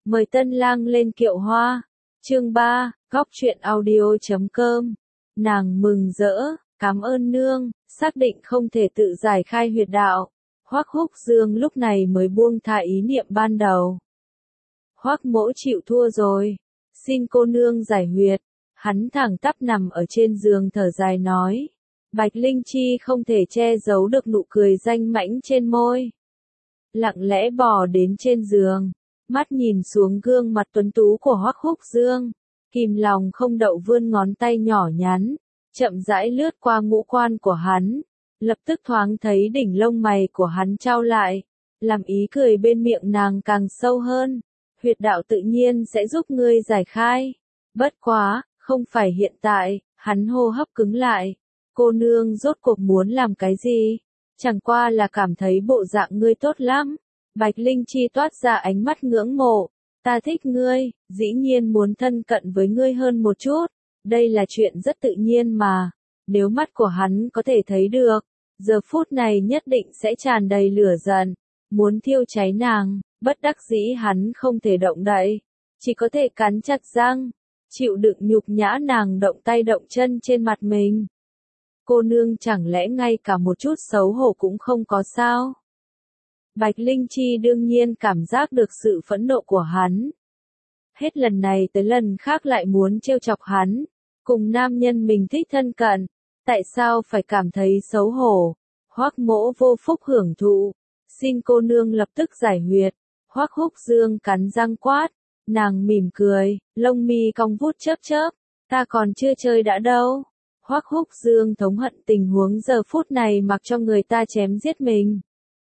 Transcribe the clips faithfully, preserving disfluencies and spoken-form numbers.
Mời tân lang lên kiệu hoa. Chương ba, góc truyện audio chấm com. Nàng mừng rỡ, cảm ơn nương, xác định không thể tự giải khai huyệt đạo. Hoắc Húc Dương lúc này mới buông tha ý niệm ban đầu. Hoắc mỗ chịu thua rồi, xin cô nương giải huyệt. Hắn thẳng tắp nằm ở trên giường thở dài nói. Bạch Linh Chi không thể che giấu được nụ cười danh mãnh trên môi. Lặng lẽ bò đến trên giường, mắt nhìn xuống gương mặt tuấn tú của Hoắc Húc Dương, kìm lòng không đậu vươn ngón tay nhỏ nhắn, chậm rãi lướt qua ngũ quan của hắn, lập tức thoáng thấy đỉnh lông mày của hắn trao lại, làm ý cười bên miệng nàng càng sâu hơn. Huyệt đạo tự nhiên sẽ giúp ngươi giải khai. Bất quá, không phải hiện tại. Hắn hô hấp cứng lại. Cô nương rốt cuộc muốn làm cái gì? Chẳng qua là cảm thấy bộ dạng ngươi tốt lắm. Bạch Linh Chi toát ra ánh mắt ngưỡng mộ. Ta thích ngươi, dĩ nhiên muốn thân cận với ngươi hơn một chút. Đây là chuyện rất tự nhiên mà. Nếu mắt của hắn có thể thấy được, giờ phút này nhất định sẽ tràn đầy lửa giận, muốn thiêu cháy nàng. Bất đắc dĩ hắn không thể động đậy, chỉ có thể cắn chặt răng, chịu đựng nhục nhã nàng động tay động chân trên mặt mình. Cô nương chẳng lẽ ngay cả một chút xấu hổ cũng không có sao? Bạch Linh Chi đương nhiên cảm giác được sự phẫn nộ của hắn. Hết lần này tới lần khác lại muốn trêu chọc hắn, cùng nam nhân mình thích thân cận, tại sao phải cảm thấy xấu hổ? Hoắc mỗ vô phúc hưởng thụ, xin cô nương lập tức giải huyệt. Hoắc Húc Dương cắn răng quát, nàng mỉm cười, lông mi cong vút chớp chớp, ta còn chưa chơi đã đâu. Hoắc Húc Dương thống hận tình huống giờ phút này mặc cho người ta chém giết mình.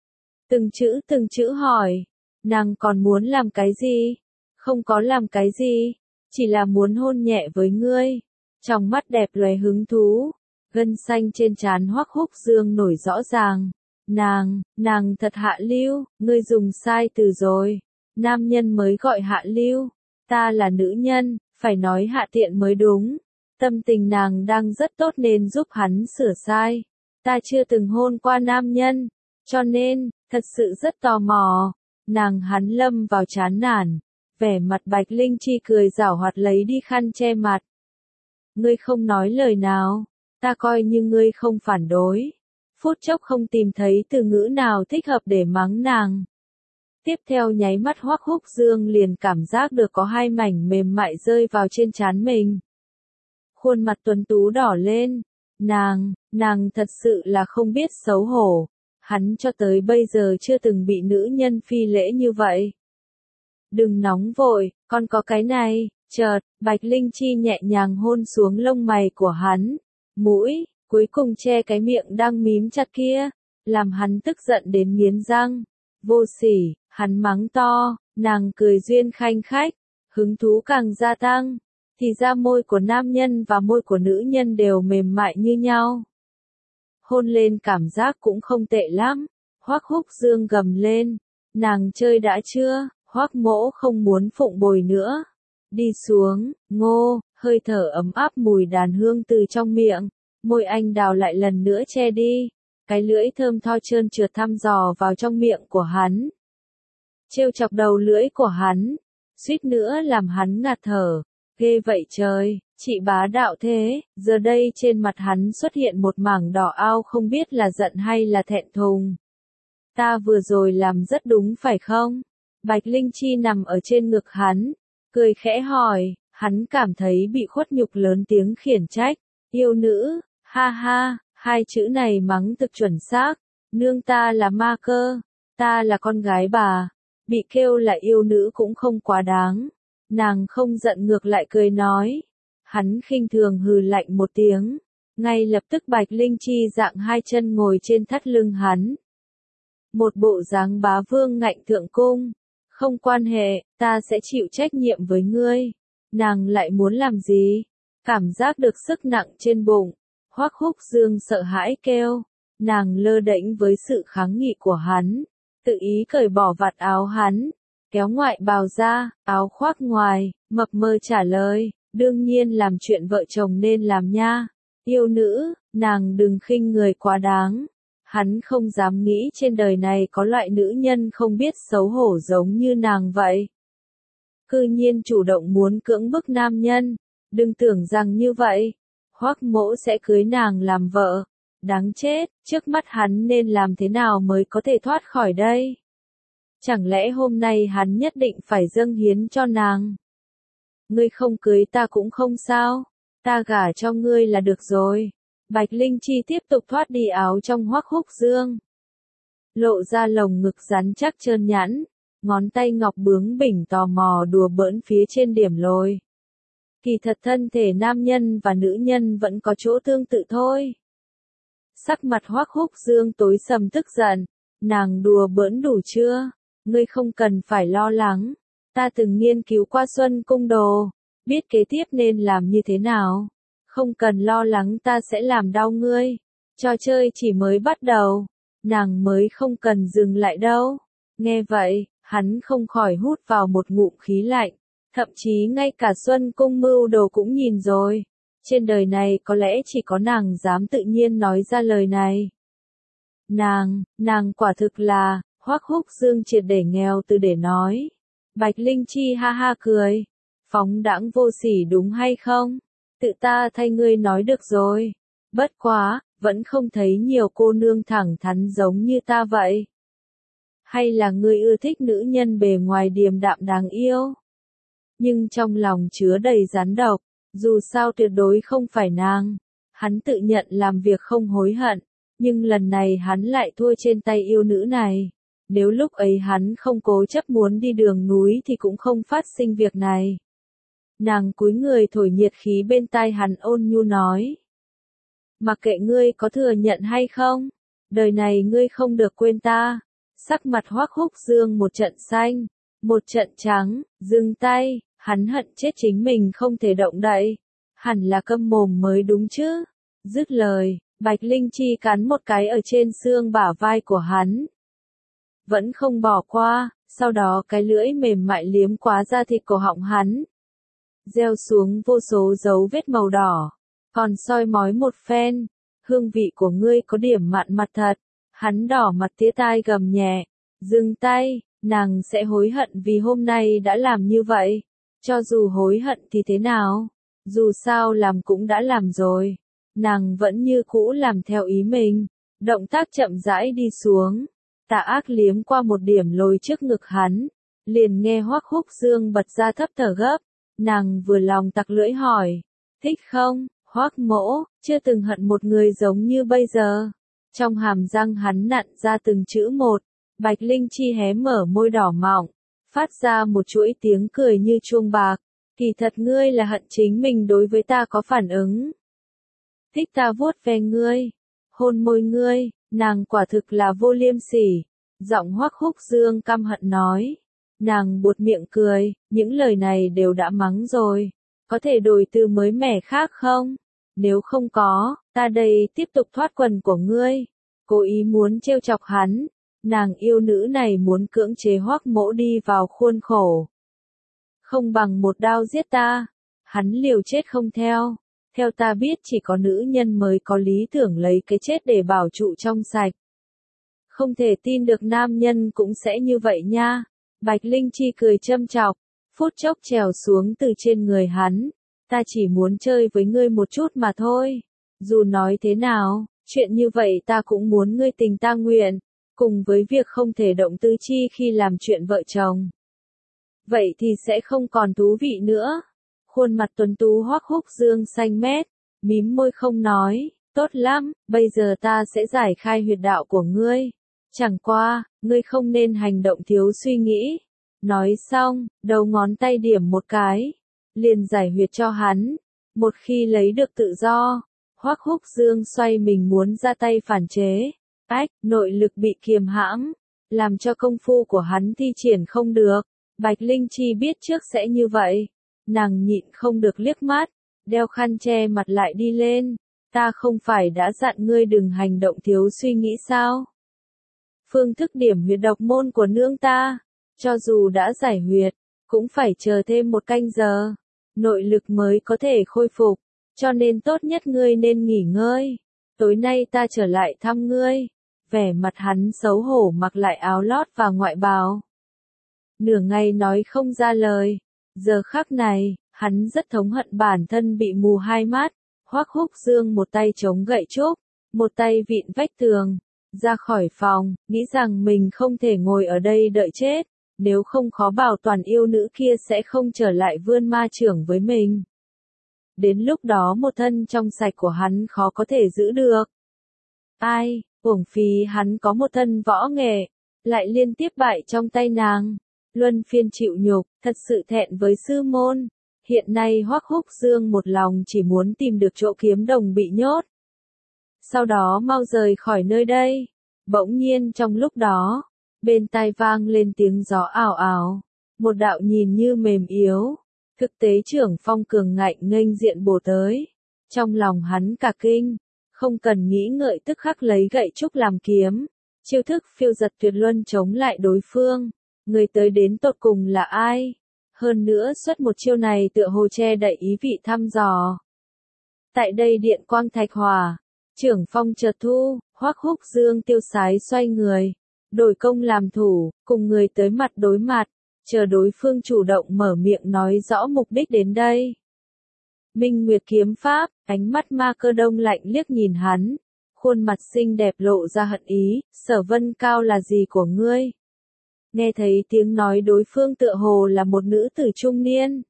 Từng chữ từng chữ hỏi, nàng còn muốn làm cái gì? Không có làm cái gì, chỉ là muốn hôn nhẹ với ngươi. Trong mắt đẹp lóe hứng thú, gân xanh trên trán Hoắc Húc Dương nổi rõ ràng. Nàng, nàng thật hạ lưu, ngươi dùng sai từ rồi. Nam nhân mới gọi hạ lưu, ta là nữ nhân, phải nói hạ tiện mới đúng. Tâm tình nàng đang rất tốt nên giúp hắn sửa sai. Ta chưa từng hôn qua nam nhân, cho nên, thật sự rất tò mò. Nàng hắn lâm vào chán nản, vẻ mặt Bạch Linh Chi cười giảo hoạt lấy đi khăn che mặt. Ngươi không nói lời nào, ta coi như ngươi không phản đối. Phút chốc không tìm thấy từ ngữ nào thích hợp để mắng nàng. Tiếp theo nháy mắt Hoắc Húc Dương liền cảm giác được có hai mảnh mềm mại rơi vào trên trán mình. Khuôn mặt tuấn tú đỏ lên. Nàng, nàng thật sự là không biết xấu hổ. Hắn cho tới bây giờ chưa từng bị nữ nhân phi lễ như vậy. Đừng nóng vội, con có cái này. Chợt, Bạch Linh Chi nhẹ nhàng hôn xuống lông mày của hắn. Mũi. Cuối cùng che cái miệng đang mím chặt kia, làm hắn tức giận đến nghiến răng. Vô sỉ, hắn mắng to, nàng cười duyên khanh khách, hứng thú càng gia tăng. Thì ra môi của nam nhân và môi của nữ nhân đều mềm mại như nhau. Hôn lên cảm giác cũng không tệ lắm. Hoắc Húc Dương gầm lên, nàng chơi đã chưa? Hoắc mỗ không muốn phụng bồi nữa. Đi xuống, ngô, hơi thở ấm áp mùi đàn hương từ trong miệng. Môi anh đào lại lần nữa che đi, cái lưỡi thơm tho trơn trượt thăm dò vào trong miệng của hắn. Trêu chọc đầu lưỡi của hắn, suýt nữa làm hắn ngạt thở, ghê vậy trời, chị bá đạo thế. Giờ đây trên mặt hắn xuất hiện một mảng đỏ ao không biết là giận hay là thẹn thùng. Ta vừa rồi làm rất đúng phải không? Bạch Linh Chi nằm ở trên ngực hắn, cười khẽ hỏi, hắn cảm thấy bị khuất nhục lớn tiếng khiển trách, yêu nữ. Ha ha, hai chữ này mắng thực chuẩn xác, nương ta là ma cơ, ta là con gái bà, bị kêu là yêu nữ cũng không quá đáng. Nàng không giận ngược lại cười nói, hắn khinh thường hừ lạnh một tiếng, ngay lập tức Bạch Linh Chi dạng hai chân ngồi trên thắt lưng hắn. Một bộ dáng bá vương ngạnh thượng cung, không quan hệ, ta sẽ chịu trách nhiệm với ngươi. Nàng lại muốn làm gì? Cảm giác được sức nặng trên bụng. Hoắc Húc Dương sợ hãi kêu, nàng lơ đễnh với sự kháng nghị của hắn, tự ý cởi bỏ vạt áo hắn, kéo ngoại bào ra, áo khoác ngoài, mập mờ trả lời, đương nhiên làm chuyện vợ chồng nên làm nha. Yêu nữ, nàng đừng khinh người quá đáng. Hắn không dám nghĩ trên đời này có loại nữ nhân không biết xấu hổ giống như nàng vậy. cư nhiên chủ động muốn cưỡng bức nam nhân, đừng tưởng rằng như vậy, Hoắc Mỗ sẽ cưới nàng làm vợ. Đáng chết, trước mắt hắn nên làm thế nào mới có thể thoát khỏi đây? Chẳng lẽ hôm nay hắn nhất định phải dâng hiến cho nàng? Ngươi không cưới ta cũng không sao, ta gả cho ngươi là được rồi. Bạch Linh Chi tiếp tục thoát đi áo trong Hoắc Húc Dương, lộ ra lồng ngực rắn chắc trơn nhẵn, ngón tay ngọc bướng bỉnh tò mò đùa bỡn phía trên điểm lồi. Kỳ thật thân thể nam nhân và nữ nhân vẫn có chỗ tương tự thôi. Sắc mặt Hoắc Húc Dương tối sầm tức giận, nàng đùa bỡn đủ chưa? Ngươi không cần phải lo lắng, ta từng nghiên cứu qua Xuân Cung Đồ, biết kế tiếp nên làm như thế nào. Không cần lo lắng, ta sẽ làm đau ngươi. Trò chơi chỉ mới bắt đầu, nàng mới không cần dừng lại đâu. Nghe vậy, hắn không khỏi hút vào một ngụm khí lạnh, thậm chí ngay cả Xuân Cung Mưu Đồ cũng nhìn rồi. Trên đời này có lẽ chỉ có nàng dám tự nhiên nói ra lời này. Nàng, nàng quả thực là, Hoắc Húc Dương triệt để nghèo từ để nói. Bạch Linh Chi ha ha cười, phóng đãng vô sỉ đúng hay không? Tự ta thay ngươi nói được rồi. Bất quá, vẫn không thấy nhiều cô nương thẳng thắn giống như ta vậy. Hay là ngươi ưa thích nữ nhân bề ngoài điềm đạm đáng yêu, nhưng trong lòng chứa đầy rắn độc, dù sao tuyệt đối không phải nàng. Hắn tự nhận làm việc không hối hận, nhưng lần này hắn lại thua trên tay yêu nữ này. Nếu lúc ấy hắn không cố chấp muốn đi đường núi thì cũng không phát sinh việc này. Nàng cúi người thổi nhiệt khí bên tai hắn ôn nhu nói. Mặc kệ ngươi có thừa nhận hay không, đời này ngươi không được quên ta. Sắc mặt Hoắc Húc Dương một trận xanh, một trận trắng, dừng tay, hắn hận chết chính mình không thể động đậy. Hẳn là câm mồm mới đúng chứ. Dứt lời, Bạch Linh Chi cắn một cái ở trên xương bả vai của hắn. Vẫn không bỏ qua, sau đó cái lưỡi mềm mại liếm quá da thịt cổ họng hắn. Gieo xuống vô số dấu vết màu đỏ, còn soi mói một phen, hương vị của ngươi có điểm mặn mặt thật. Hắn đỏ mặt tía tai gầm nhẹ, dừng tay, nàng sẽ hối hận vì hôm nay đã làm như vậy. Cho dù hối hận thì thế nào, dù sao làm cũng đã làm rồi. Nàng vẫn như cũ làm theo ý mình, động tác chậm rãi đi xuống, tà ác liếm qua một điểm lồi trước ngực hắn, liền nghe Hoắc Húc Dương bật ra thấp thở gấp. Nàng vừa lòng tặc lưỡi hỏi, thích không? Hoắc Mỗ, chưa từng hận một người giống như bây giờ. Trong hàm răng hắn nặn ra từng chữ một, Bạch Linh Chi hé mở môi đỏ mọng, phát ra một chuỗi tiếng cười như chuông bạc. Kỳ thật ngươi là hận chính mình đối với ta có phản ứng. Thích ta vuốt ve ngươi, hôn môi ngươi, nàng quả thực là vô liêm sỉ. Giọng Hoắc Húc Dương căm hận nói. Nàng buột miệng cười, những lời này đều đã mắng rồi. Có thể đổi từ mới mẻ khác không? Nếu không có, ta đây tiếp tục thoát quần của ngươi. Cố ý muốn trêu chọc hắn. Nàng yêu nữ này muốn cưỡng chế Hoắc Mỗ đi vào khuôn khổ. Không bằng một đao giết ta. Hắn liều chết không theo. Theo ta biết chỉ có nữ nhân mới có lý tưởng lấy cái chết để bảo trụ trong sạch. Không thể tin được nam nhân cũng sẽ như vậy nha. Bạch Linh Chi cười châm chọc, phút chốc trèo xuống từ trên người hắn. Ta chỉ muốn chơi với ngươi một chút mà thôi. Dù nói thế nào, chuyện như vậy ta cũng muốn ngươi tình ta nguyện, cùng với việc không thể động tư chi khi làm chuyện vợ chồng. Vậy thì sẽ không còn thú vị nữa. Khuôn mặt tuấn tú Hoắc Húc Dương xanh mét, mím môi không nói, tốt lắm, bây giờ ta sẽ giải khai huyệt đạo của ngươi. Chẳng qua, ngươi không nên hành động thiếu suy nghĩ. Nói xong, đầu ngón tay điểm một cái, liền giải huyệt cho hắn. Một khi lấy được tự do, Hoắc Húc Dương xoay mình muốn ra tay phản chế. Ách, nội lực bị kiềm hãm, làm cho công phu của hắn thi triển không được. Bạch Linh Chi biết trước sẽ như vậy. Nàng nhịn không được liếc mắt, đeo khăn che mặt lại đi lên. Ta không phải đã dặn ngươi đừng hành động thiếu suy nghĩ sao? Phương thức điểm huyệt độc môn của nương ta, cho dù đã giải huyệt, cũng phải chờ thêm một canh giờ, nội lực mới có thể khôi phục, cho nên tốt nhất ngươi nên nghỉ ngơi. Tối nay ta trở lại thăm ngươi. Vẻ mặt hắn xấu hổ mặc lại áo lót và ngoại bào. Nửa ngày nói không ra lời, Giờ khắc này, hắn rất thống hận bản thân bị mù hai mắt. Hoắc Húc Dương một tay chống gậy trúc, một tay vịn vách tường, ra khỏi phòng, nghĩ rằng mình không thể ngồi ở đây đợi chết, nếu không khó bảo toàn yêu nữ kia sẽ không trở lại vươn ma trưởng với mình. Đến lúc đó một thân trong sạch của hắn khó có thể giữ được. Ai, uổng phí hắn có một thân võ nghệ, lại liên tiếp bại trong tay nàng. Luân phiên chịu nhục, thật sự thẹn với sư môn. Hiện nay Hoắc Húc Dương một lòng chỉ muốn tìm được chỗ kiếm đồng bị nhốt. Sau đó mau rời khỏi nơi đây. Bỗng nhiên trong lúc đó, bên tai vang lên tiếng gió ào ào. Một đạo nhìn như mềm yếu, thực tế trưởng phong cường ngạnh nghênh diện bổ tới. Trong lòng hắn cả kinh, không cần nghĩ ngợi tức khắc lấy gậy trúc làm kiếm. Chiêu thức phiêu giật tuyệt luân chống lại đối phương. Người tới đến tột cùng là ai? Hơn nữa xuất một chiêu này tựa hồ che đậy ý vị thăm dò. Tại đây điện quang thạch hỏa, trưởng phong chợt thu, Hoắc Húc Dương tiêu sái xoay người, đổi công làm thủ, cùng người tới mặt đối mặt, chờ đối phương chủ động mở miệng nói rõ mục đích đến đây. Minh Nguyệt kiếm pháp, ánh mắt Ma Cơ Đông lạnh liếc nhìn hắn, khuôn mặt xinh đẹp lộ ra hận ý, Sở Vân Cao là gì của ngươi? Nghe thấy tiếng nói đối phương tựa hồ là một nữ tử trung niên,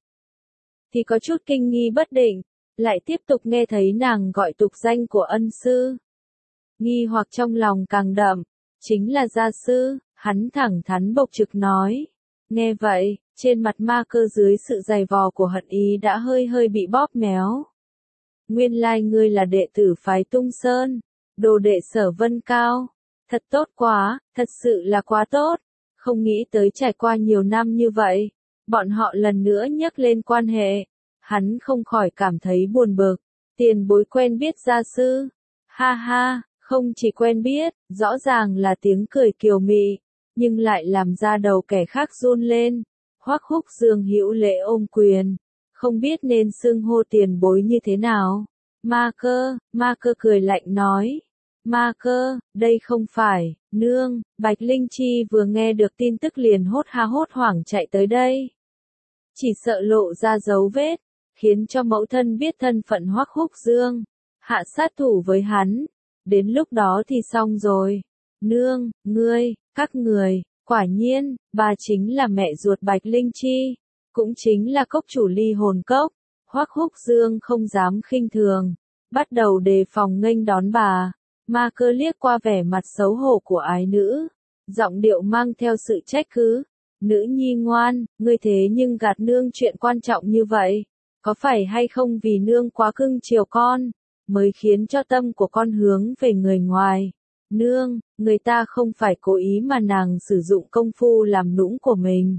thì có chút kinh nghi bất định, lại tiếp tục nghe thấy nàng gọi tục danh của ân sư. Nghi hoặc trong lòng càng đậm, chính là gia sư, hắn thẳng thắn bộc trực nói. Nghe vậy, trên mặt Ma Cơ dưới sự dày vò của hận ý đã hơi hơi bị bóp méo. Nguyên lai ngươi là đệ tử phái Tung Sơn, đồ đệ Sở Vân Cao. Thật tốt quá, thật sự là quá tốt. Không nghĩ tới trải qua nhiều năm như vậy, bọn họ lần nữa nhắc lên quan hệ. Hắn không khỏi cảm thấy buồn bực. Tiền bối quen biết gia sư. Ha ha, không chỉ quen biết, rõ ràng là tiếng cười kiều mị, nhưng lại làm ra đầu kẻ khác run lên. Hoắc Húc Dương hữu lễ ôm quyền, không biết nên xưng hô tiền bối như thế nào. Ma Cơ, Ma Cơ cười lạnh nói. Ma Cơ, đây không phải, nương. Bạch Linh Chi vừa nghe được tin tức liền hốt ha hốt hoảng chạy tới đây. Chỉ sợ lộ ra dấu vết, khiến cho mẫu thân biết thân phận Hoắc Húc Dương, hạ sát thủ với hắn. Đến lúc đó thì xong rồi. Nương, ngươi, các người, quả nhiên, bà chính là mẹ ruột Bạch Linh Chi, cũng chính là cốc chủ Ly Hồn Cốc. Hoắc Húc Dương không dám khinh thường, bắt đầu đề phòng nghênh đón bà. Ma Cơ liếc qua vẻ mặt xấu hổ của ái nữ, giọng điệu mang theo sự trách cứ. Nữ nhi ngoan, ngươi thế nhưng gạt nương chuyện quan trọng như vậy, có phải hay không vì nương quá cưng chiều con, mới khiến cho tâm của con hướng về người ngoài. Nương, người ta không phải cố ý mà nàng sử dụng công phu làm nũng của mình.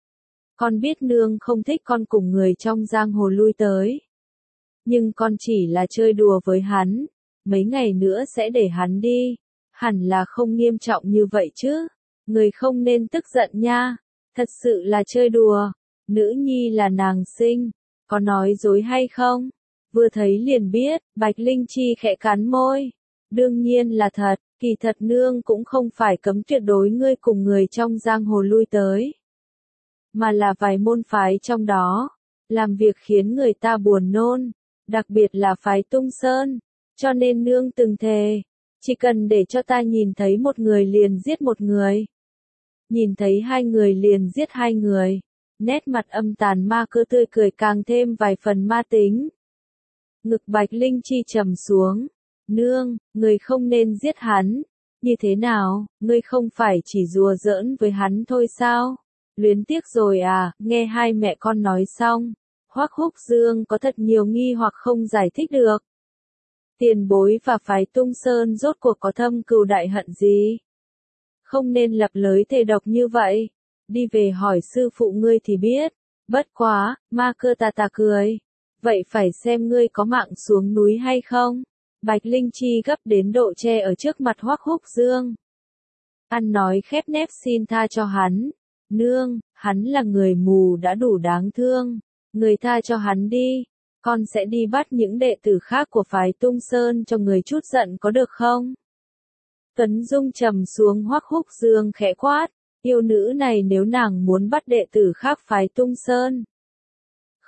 Con biết nương không thích con cùng người trong giang hồ lui tới. Nhưng con chỉ là chơi đùa với hắn, mấy ngày nữa sẽ để hắn đi, hẳn là không nghiêm trọng như vậy chứ. Người không nên tức giận nha, thật sự là chơi đùa, nữ nhi là nàng sinh, có nói dối hay không? Vừa thấy liền biết, Bạch Linh Chi khẽ cắn môi. Đương nhiên là thật, kỳ thật nương cũng không phải cấm tuyệt đối ngươi cùng người trong giang hồ lui tới, mà là vài môn phái trong đó, làm việc khiến người ta buồn nôn, đặc biệt là phái Tung Sơn, cho nên nương từng thề, chỉ cần để cho ta nhìn thấy một người liền giết một người, nhìn thấy hai người liền giết hai người. Nét mặt âm tàn Ma Cơ tươi cười càng thêm vài phần ma tính. Ngực Bạch Linh Chi trầm xuống. Nương, người không nên giết hắn. Như thế nào, ngươi không phải chỉ đùa giỡn với hắn thôi sao? Luyến tiếc rồi à? Nghe hai mẹ con nói xong, Hoắc Húc Dương có thật nhiều nghi hoặc không giải thích được. Tiền bối và phái Tung Sơn rốt cuộc có thâm cừu đại hận gì? Không nên lập lưới thề độc như vậy. Đi về hỏi sư phụ ngươi thì biết. Bất quá, Ma Cơ tà tà cười. Vậy phải xem ngươi có mạng xuống núi hay không? Bạch Linh Chi gấp đến độ che ở trước mặt Hoắc Húc Dương. Ăn nói khép nép xin tha cho hắn. Nương, hắn là người mù đã đủ đáng thương. Người tha cho hắn đi. Con sẽ đi bắt những đệ tử khác của phái Tung Sơn cho người chút giận có được không? Tuấn Dung trầm xuống Hoắc Húc Dương khẽ quát. Yêu nữ này nếu nàng muốn bắt đệ tử khác phái Tung Sơn,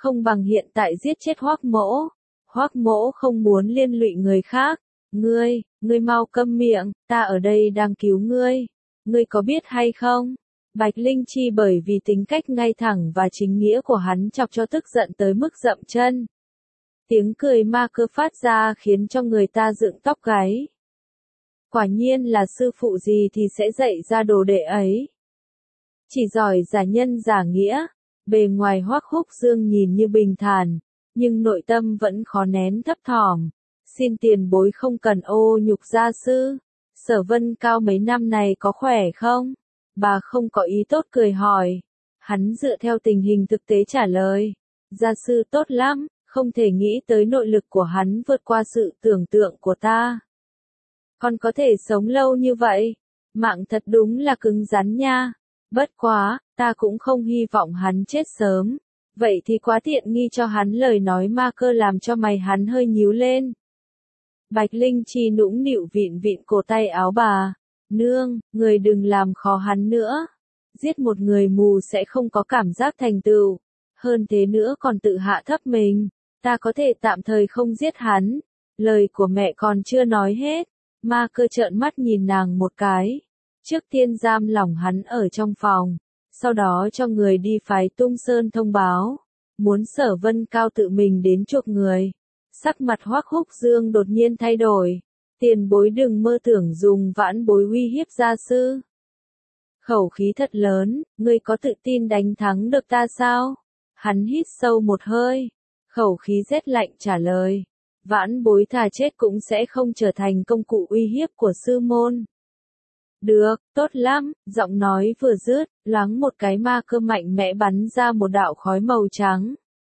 không bằng hiện tại giết chết Hoắc Mỗ. Hoắc Mỗ không muốn liên lụy người khác. Ngươi, ngươi mau câm miệng, ta ở đây đang cứu ngươi. Ngươi có biết hay không? Bạch Linh Chi bởi vì tính cách ngay thẳng và chính nghĩa của hắn chọc cho tức giận tới mức dậm chân. Tiếng cười ma cơ phát ra khiến cho người ta dựng tóc gáy. Quả nhiên là sư phụ gì thì sẽ dạy ra đồ đệ ấy. Chỉ giỏi giả nhân giả nghĩa, bề ngoài Hoắc Húc Dương nhìn như bình thản, nhưng nội tâm vẫn khó nén thấp thỏm. Xin tiền bối không cần ô nhục gia sư. Sở Vân Cao mấy năm này có khỏe không? Bà không có ý tốt cười hỏi. Hắn dựa theo tình hình thực tế trả lời. Gia sư tốt lắm, không thể nghĩ tới nội lực của hắn vượt qua sự tưởng tượng của ta. Còn có thể sống lâu như vậy, mạng thật đúng là cứng rắn nha. Bất quá, ta cũng không hy vọng hắn chết sớm. Vậy thì quá tiện nghi cho hắn. Lời nói ma cơ làm cho mày hắn hơi nhíu lên. Bạch Linh Chi nũng nịu vịn vịn cổ tay áo bà. Nương, người đừng làm khó hắn nữa. Giết một người mù sẽ không có cảm giác thành tựu. Hơn thế nữa còn tự hạ thấp mình. Ta có thể tạm thời không giết hắn. Lời của mẹ còn chưa nói hết. Ma cơ trợn mắt nhìn nàng một cái. Trước tiên giam lỏng hắn ở trong phòng. Sau đó cho người đi phái Tung Sơn thông báo. Muốn Sở Vân Cao tự mình đến chuộc người. Sắc mặt Hoắc Húc Dương đột nhiên thay đổi. Tiền bối đừng mơ tưởng dùng vãn bối uy hiếp gia sư. Khẩu khí thật lớn, ngươi có tự tin đánh thắng được ta sao? Hắn hít sâu một hơi. Khẩu khí rét lạnh trả lời. Vãn bối thà chết cũng sẽ không trở thành công cụ uy hiếp của sư môn. Được, tốt lắm, giọng nói vừa dứt, loáng một cái ma cơ mạnh mẽ bắn ra một đạo khói màu trắng.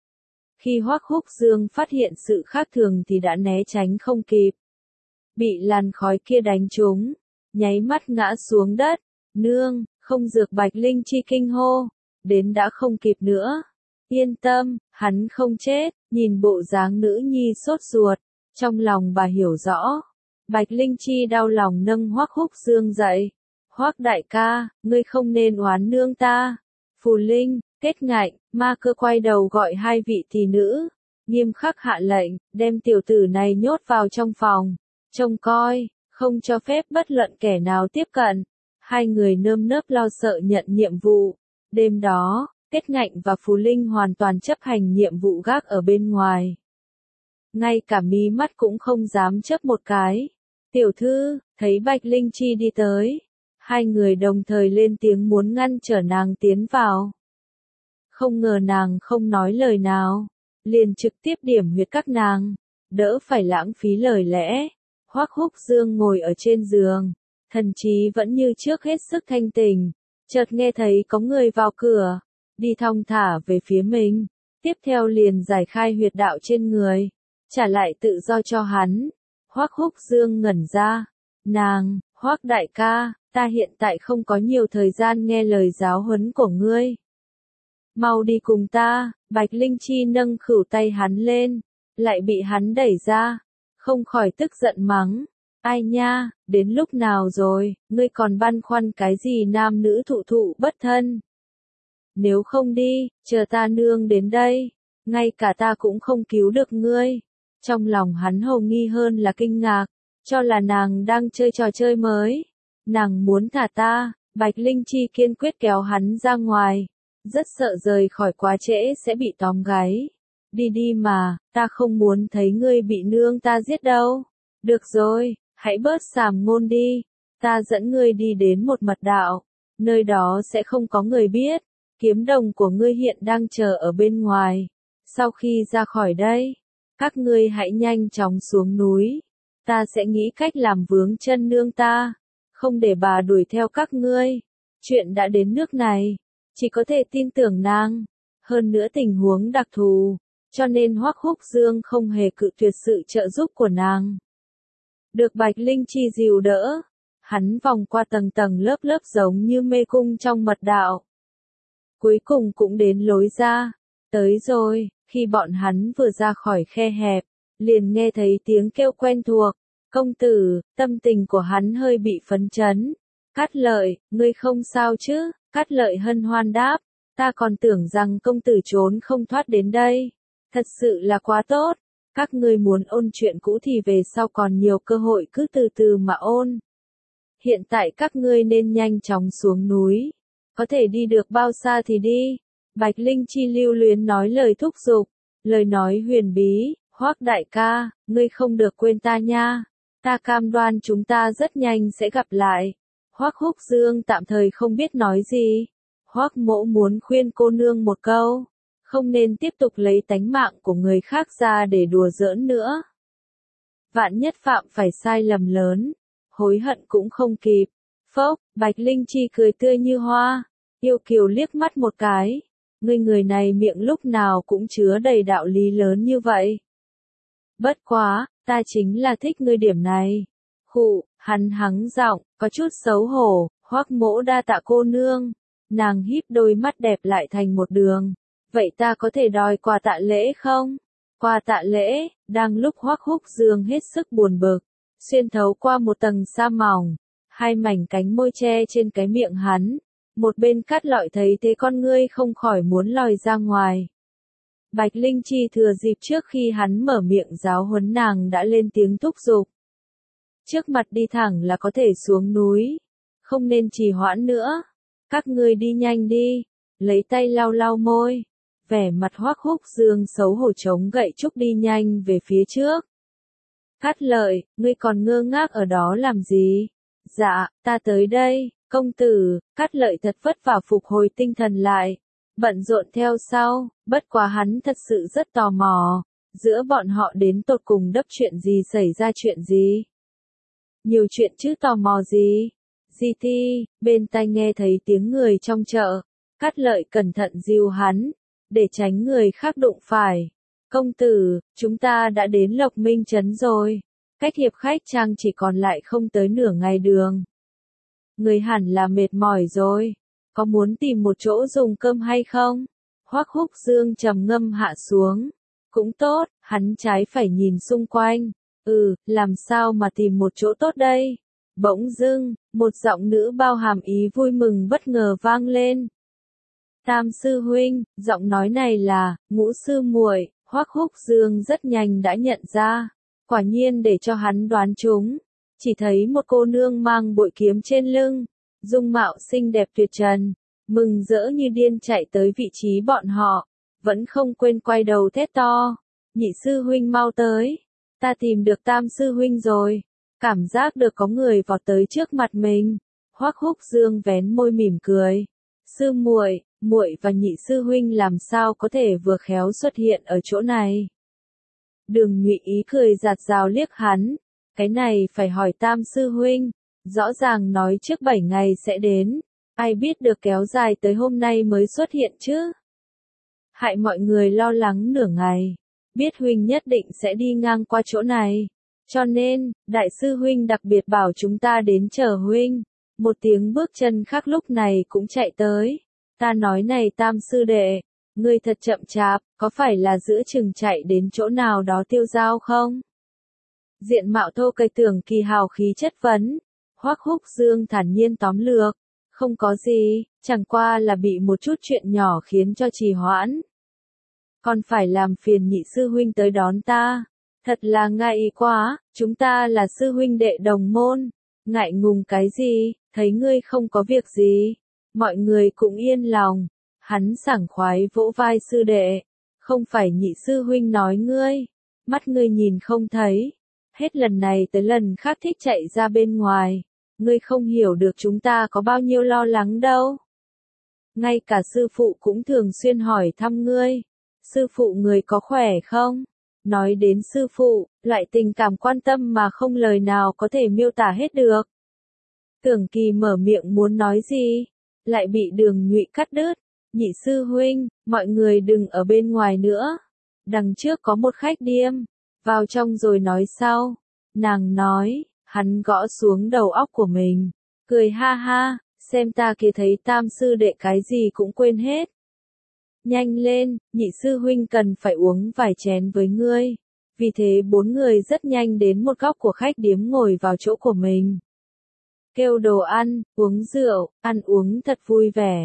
Khi Hoắc Húc Dương phát hiện sự khác thường thì đã né tránh không kịp. Bị làn khói kia đánh trúng, nháy mắt ngã xuống đất. Nương, không dược Bạch Linh Chi kinh hô, đến đã không kịp nữa. Yên tâm, hắn không chết, nhìn bộ dáng nữ nhi sốt ruột, trong lòng bà hiểu rõ. Bạch Linh Chi đau lòng nâng Hoắc Húc Dương dậy. Hoắc đại ca, ngươi không nên oán nương ta. Phù Linh, Kết Ngạnh, ma cơ quay đầu gọi hai vị tỷ nữ, nghiêm khắc hạ lệnh, đem tiểu tử này nhốt vào trong phòng, trông coi, không cho phép bất luận kẻ nào tiếp cận. Hai người nơm nớp lo sợ nhận nhiệm vụ. Đêm đó, Kết Ngạnh và Phù Linh hoàn toàn chấp hành nhiệm vụ gác ở bên ngoài. Ngay cả mí mắt cũng không dám chớp một cái. Tiểu thư, thấy Bạch Linh Chi đi tới. Hai người đồng thời lên tiếng muốn ngăn trở nàng tiến vào. Không ngờ nàng không nói lời nào. Liền trực tiếp điểm huyệt các nàng. Đỡ phải lãng phí lời lẽ. Hoắc Húc Dương ngồi ở trên giường. Thần trí vẫn như trước hết sức thanh tỉnh. Chợt nghe thấy có người vào cửa. Đi thong thả về phía mình. Tiếp theo liền giải khai huyệt đạo trên người. Trả lại tự do cho hắn. Hoắc Húc Dương ngẩn ra. Nàng, Hoắc đại ca, ta hiện tại không có nhiều thời gian nghe lời giáo huấn của ngươi. Mau đi cùng ta. Bạch Linh Chi nâng khửu tay hắn lên. Lại bị hắn đẩy ra. Không khỏi tức giận mắng. Ai nha, đến lúc nào rồi, ngươi còn băn khoăn cái gì nam nữ thụ thụ bất thân. Nếu không đi, chờ ta nương đến đây. Ngay cả ta cũng không cứu được ngươi. Trong lòng hắn hầu nghi hơn là kinh ngạc. Cho là nàng đang chơi trò chơi mới. Nàng muốn thả ta. Bạch Linh Chi kiên quyết kéo hắn ra ngoài. Rất sợ rời khỏi quá trễ sẽ bị tóm gáy. Đi đi mà, ta không muốn thấy ngươi bị nương ta giết đâu. Được rồi, hãy bớt sàm ngôn đi. Ta dẫn ngươi đi đến một mật đạo. Nơi đó sẽ không có người biết. Kiếm đồng của ngươi hiện đang chờ ở bên ngoài. Sau khi ra khỏi đây, các ngươi hãy nhanh chóng xuống núi. Ta sẽ nghĩ cách làm vướng chân nương ta. Không để bà đuổi theo các ngươi. Chuyện đã đến nước này. Chỉ có thể tin tưởng nàng. Hơn nữa tình huống đặc thù. Cho nên Hoắc Húc Dương không hề cự tuyệt sự trợ giúp của nàng. Được Bạch Linh Chi dìu đỡ. Hắn vòng qua tầng tầng lớp lớp giống như mê cung trong mật đạo. Cuối cùng cũng đến lối ra. Tới rồi, khi bọn hắn vừa ra khỏi khe hẹp, liền nghe thấy tiếng kêu quen thuộc. Công tử, tâm tình của hắn hơi bị phấn chấn. Cát Lợi, ngươi không sao chứ? Cát Lợi hân hoan đáp. Ta còn tưởng rằng công tử trốn không thoát đến đây. Thật sự là quá tốt. Các ngươi muốn ôn chuyện cũ thì về sau còn nhiều cơ hội cứ từ từ mà ôn. Hiện tại các ngươi nên nhanh chóng xuống núi. Có thể đi được bao xa thì đi. Bạch Linh Chi lưu luyến nói lời thúc giục. Lời nói huyền bí, Hoắc đại ca, ngươi không được quên ta nha. Ta cam đoan chúng ta rất nhanh sẽ gặp lại. Hoắc Húc Dương tạm thời không biết nói gì. Hoắc Mỗ muốn khuyên cô nương một câu. Không nên tiếp tục lấy tánh mạng của người khác ra để đùa giỡn nữa. Vạn nhất phạm phải sai lầm lớn. Hối hận cũng không kịp. Phốc, Bạch Linh Chi cười tươi như hoa. Yêu kiều liếc mắt một cái. Ngươi người này miệng lúc nào cũng chứa đầy đạo lý lớn như vậy. Bất quá, ta chính là thích ngươi điểm này. Khụ, hắn hắng giọng, có chút xấu hổ, Hoắc Mỗ đa tạ cô nương. Nàng híp đôi mắt đẹp lại thành một đường. Vậy ta có thể đòi quà tạ lễ không? Quà tạ lễ, đang lúc Hoắc Húc Dương hết sức buồn bực, xuyên thấu qua một tầng sa mỏng, hai mảnh cánh môi che trên cái miệng hắn. Một bên Cát Lợi thấy thế con ngươi không khỏi muốn lòi ra ngoài. Bạch Linh Chi thừa dịp trước khi hắn mở miệng giáo huấn nàng đã lên tiếng thúc giục. Trước mặt đi thẳng là có thể xuống núi. Không nên trì hoãn nữa. Các ngươi đi nhanh đi. Lấy tay lau lau môi. Vẻ mặt Hoắc Húc Dương xấu hổ chống gậy trúc đi nhanh về phía trước. Cát Lợi, ngươi còn ngơ ngác ở đó làm gì? Dạ, ta tới đây, công tử. Cát Lợi thật vất vả phục hồi tinh thần lại. Bận rộn theo sau, bất quá hắn thật sự rất tò mò. Giữa bọn họ đến tột cùng đấp chuyện gì xảy ra chuyện gì? Nhiều chuyện chứ tò mò gì? Di Ti, bên tai nghe thấy tiếng người trong chợ. Cát Lợi cẩn thận dìu hắn, để tránh người khác đụng phải. Công tử, chúng ta đã đến Lộc Minh Trấn rồi. Cách Hiệp Khách Trang chỉ còn lại không tới nửa ngày đường. Người hẳn là mệt mỏi rồi. Có muốn tìm một chỗ dùng cơm hay không? Hoắc Húc Dương trầm ngâm hạ xuống. Cũng tốt, hắn trái phải nhìn xung quanh. Ừ, làm sao mà tìm một chỗ tốt đây? Bỗng dưng, một giọng nữ bao hàm ý vui mừng bất ngờ vang lên. Tam sư huynh, giọng nói này là Ngũ sư muội. Hoắc Húc Dương rất nhanh đã nhận ra. Quả nhiên để cho hắn đoán trúng. Chỉ thấy một cô nương mang bội kiếm trên lưng. Dung mạo xinh đẹp tuyệt trần. Mừng rỡ như điên chạy tới vị trí bọn họ. Vẫn không quên quay đầu thét to. Nhị sư huynh mau tới. Ta tìm được tam sư huynh rồi. Cảm giác được có người vọt tới trước mặt mình. Hoắc Húc Dương vén môi mỉm cười. Sư muội, muội và nhị sư huynh làm sao có thể vừa khéo xuất hiện ở chỗ này. Đường Nhụy ý cười giạt rào liếc hắn. Cái này phải hỏi tam sư huynh. Rõ ràng nói trước bảy ngày sẽ đến. Ai biết được kéo dài tới hôm nay mới xuất hiện chứ. Hại mọi người lo lắng nửa ngày. Biết huynh nhất định sẽ đi ngang qua chỗ này. Cho nên, đại sư huynh đặc biệt bảo chúng ta đến chờ huynh. Một tiếng bước chân khác lúc này cũng chạy tới. Ta nói này tam sư đệ, ngươi thật chậm chạp, có phải là giữa chừng chạy đến chỗ nào đó tiêu dao không? Diện mạo thô cây tưởng kỳ hào khí chất vấn. Hoắc Húc Dương thản nhiên tóm lược. Không có gì, chẳng qua là bị một chút chuyện nhỏ khiến cho trì hoãn. Còn phải làm phiền nhị sư huynh tới đón ta. Thật là ngại quá, chúng ta là sư huynh đệ đồng môn. Ngại ngùng cái gì, thấy ngươi không có việc gì. Mọi người cũng yên lòng. Hắn sảng khoái vỗ vai sư đệ. Không phải nhị sư huynh nói ngươi. Mắt ngươi nhìn không thấy. Hết lần này tới lần khác thích chạy ra bên ngoài. Ngươi không hiểu được chúng ta có bao nhiêu lo lắng đâu. Ngay cả sư phụ cũng thường xuyên hỏi thăm ngươi. Sư phụ người có khỏe không? Nói đến sư phụ, loại tình cảm quan tâm mà không lời nào có thể miêu tả hết được. Tưởng Kỳ mở miệng muốn nói gì, lại bị Đường Nhụy cắt đứt. Nhị sư huynh, mọi người đừng ở bên ngoài nữa. Đằng trước có một khách điếm, vào trong rồi nói sau. Nàng nói, hắn gõ xuống đầu óc của mình, cười ha ha, xem ta kia thấy tam sư đệ cái gì cũng quên hết. Nhanh lên, nhị sư huynh cần phải uống vài chén với ngươi. Vì thế bốn người rất nhanh đến một góc của khách điếm ngồi vào chỗ của mình. Kêu đồ ăn, uống rượu, ăn uống thật vui vẻ.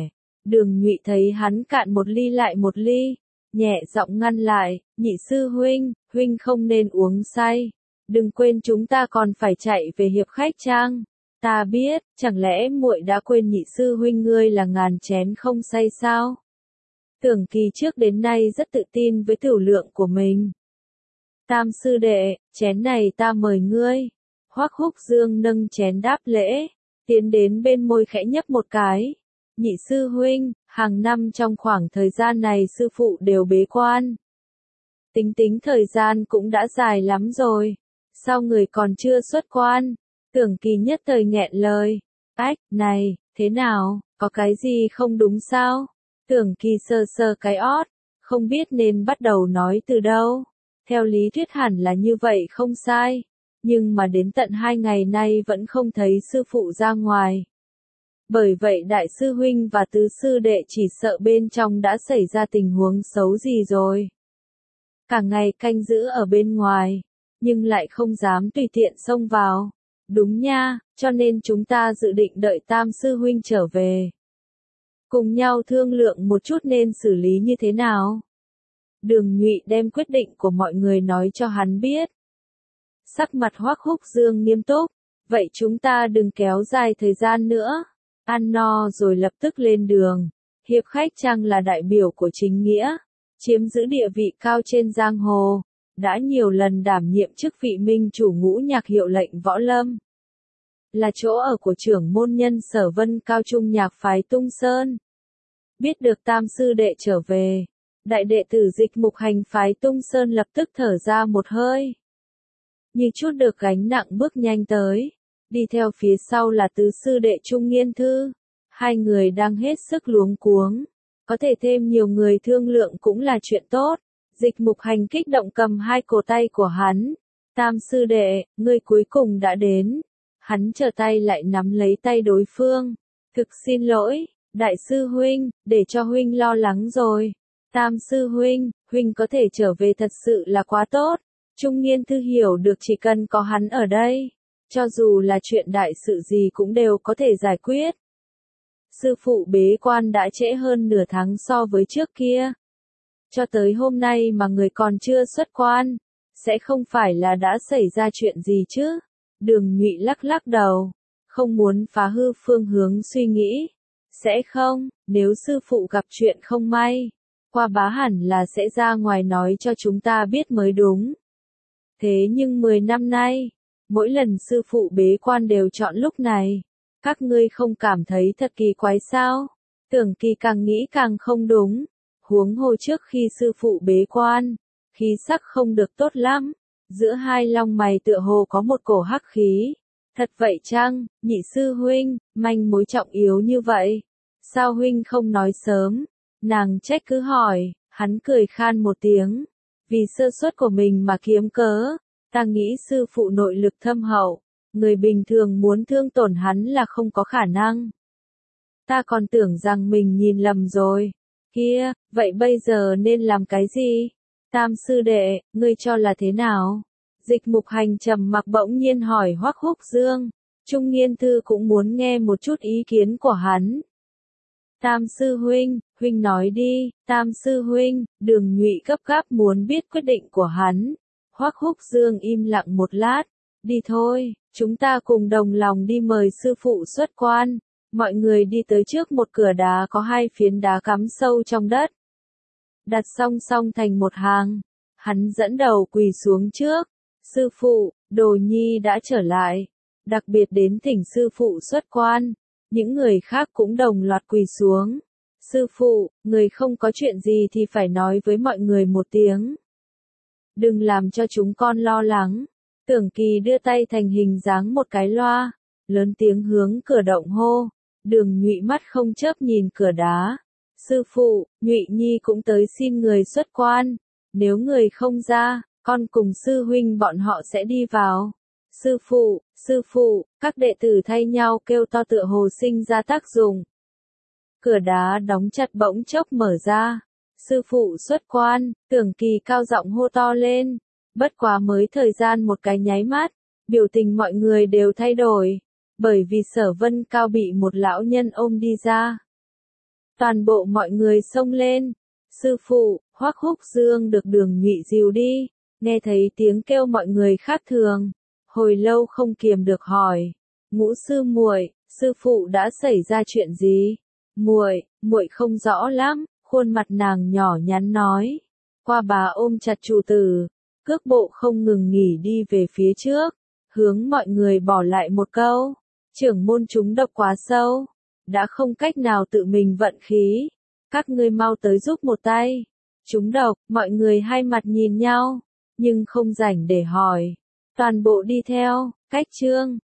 Đường Nhụy thấy hắn cạn một ly lại một ly, nhẹ giọng ngăn lại, nhị sư huynh, huynh không nên uống say. Đừng quên chúng ta còn phải chạy về hiệp khách trang. Ta biết, chẳng lẽ muội đã quên nhị sư huynh ngươi là ngàn chén không say sao? Tưởng Kỳ trước đến nay rất tự tin với tiểu lượng của mình. Tam sư đệ, chén này ta mời ngươi. Hoắc Húc Dương nâng chén đáp lễ, tiến đến bên môi khẽ nhấp một cái. Nhị sư huynh, hàng năm trong khoảng thời gian này sư phụ đều bế quan. Tính tính thời gian cũng đã dài lắm rồi. Sao người còn chưa xuất quan? Tưởng Kỳ nhất thời nghẹn lời. Ách, này, thế nào, có cái gì không đúng sao? Tưởng Kỳ sơ sơ cái ót, không biết nên bắt đầu nói từ đâu. Theo lý thuyết hẳn là như vậy không sai. Nhưng mà đến tận hai ngày nay vẫn không thấy sư phụ ra ngoài. Bởi vậy đại sư huynh và tứ sư đệ chỉ sợ bên trong đã xảy ra tình huống xấu gì rồi. Cả ngày canh giữ ở bên ngoài, nhưng lại không dám tùy tiện xông vào. Đúng nha, cho nên chúng ta dự định đợi tam sư huynh trở về. Cùng nhau thương lượng một chút nên xử lý như thế nào. Đường Nhụy đem quyết định của mọi người nói cho hắn biết. Sắc mặt Hoắc Húc Dương nghiêm túc, vậy chúng ta đừng kéo dài thời gian nữa. Ăn no rồi lập tức lên đường. Hiệp khách trang là đại biểu của chính nghĩa, chiếm giữ địa vị cao trên giang hồ, đã nhiều lần đảm nhiệm chức vị minh chủ ngũ nhạc hiệu lệnh võ lâm. Là chỗ ở của trưởng môn nhân Sở Vân cao trung nhạc phái Tung Sơn. Biết được tam sư đệ trở về, đại đệ tử Dịch Mục Hành phái Tung Sơn lập tức thở ra một hơi. Như chút được gánh nặng bước nhanh tới. Đi theo phía sau là tứ sư đệ Trung Nghiên Thư. Hai người đang hết sức luống cuống. Có thể thêm nhiều người thương lượng cũng là chuyện tốt. Dịch Mục Hành kích động cầm hai cổ tay của hắn. Tam sư đệ, ngươi cuối cùng đã đến. Hắn trở tay lại nắm lấy tay đối phương. Thực xin lỗi, đại sư huynh, để cho huynh lo lắng rồi. Tam sư huynh, huynh có thể trở về thật sự là quá tốt. Trung Nghiên Thư hiểu được chỉ cần có hắn ở đây, cho dù là chuyện đại sự gì cũng đều có thể giải quyết. Sư phụ bế quan đã trễ hơn nửa tháng so với trước kia. Cho tới hôm nay mà người còn chưa xuất quan, sẽ không phải là đã xảy ra chuyện gì chứ? Đường Nhụy lắc lắc đầu, không muốn phá hư phương hướng suy nghĩ. Sẽ không, nếu sư phụ gặp chuyện không may, qua bá hẳn là sẽ ra ngoài nói cho chúng ta biết mới đúng. Thế nhưng mười năm nay, mỗi lần sư phụ bế quan đều chọn lúc này. Các ngươi không cảm thấy thật kỳ quái sao? Tưởng Kỳ càng nghĩ càng không đúng. Huống hồ trước khi sư phụ bế quan, khí sắc không được tốt lắm. Giữa hai long mày tựa hồ có một cổ hắc khí. Thật vậy chăng, nhị sư huynh, manh mối trọng yếu như vậy? Sao huynh không nói sớm? Nàng trách cứ hỏi, hắn cười khan một tiếng. Vì sơ suất của mình mà kiếm cớ, ta nghĩ sư phụ nội lực thâm hậu, người bình thường muốn thương tổn hắn là không có khả năng. Ta còn tưởng rằng mình nhìn lầm rồi. Kia, vậy bây giờ nên làm cái gì? Tam sư đệ, ngươi cho là thế nào? Dịch Mục Hành trầm mặc bỗng nhiên hỏi Hoắc Húc Dương. Trung Nghiên Thư cũng muốn nghe một chút ý kiến của hắn. Tam sư huynh, huynh nói đi, tam sư huynh, Đường Nhụy gấp gáp muốn biết quyết định của hắn. Hoắc Húc Dương im lặng một lát, đi thôi, chúng ta cùng đồng lòng đi mời sư phụ xuất quan. Mọi người đi tới trước một cửa đá có hai phiến đá cắm sâu trong đất. Đặt song song thành một hàng, hắn dẫn đầu quỳ xuống trước. Sư phụ, Đồ Nhi đã trở lại, đặc biệt đến thỉnh sư phụ xuất quan. Những người khác cũng đồng loạt quỳ xuống. Sư phụ, người không có chuyện gì thì phải nói với mọi người một tiếng. Đừng làm cho chúng con lo lắng. Tưởng Kỳ đưa tay thành hình dáng một cái loa, lớn tiếng hướng cửa động hô. Đường Nhụy mắt không chớp nhìn cửa đá. Sư phụ, Nhụy Nhi cũng tới xin người xuất quan. Nếu người không ra, con cùng sư huynh bọn họ sẽ đi vào. Sư phụ, sư phụ, các đệ tử thay nhau kêu to tựa hồ sinh ra tác dụng. Cửa đá đóng chặt bỗng chốc mở ra. Sư phụ xuất quan, Tưởng Kỳ cao giọng hô to lên. Bất quá mới thời gian một cái nháy mắt, biểu tình mọi người đều thay đổi. Bởi vì Sở Vân Cao bị một lão nhân ôm đi ra. Toàn bộ mọi người xông lên. Sư phụ, Hoắc Húc Dương được Đường Nhụy dìu đi. Nghe thấy tiếng kêu mọi người khác thường, hồi lâu không kiềm được hỏi, Ngũ sư muội, sư phụ đã xảy ra chuyện gì? Muội, muội không rõ lắm, khuôn mặt nàng nhỏ nhắn nói. Qua bà ôm chặt chủ tử, cước bộ không ngừng nghỉ đi về phía trước, hướng mọi người bỏ lại một câu, trưởng môn chúng độc quá sâu, đã không cách nào tự mình vận khí, các ngươi mau tới giúp một tay. Chúng độc, mọi người hai mặt nhìn nhau, nhưng không rảnh để hỏi, toàn bộ đi theo, cách chương.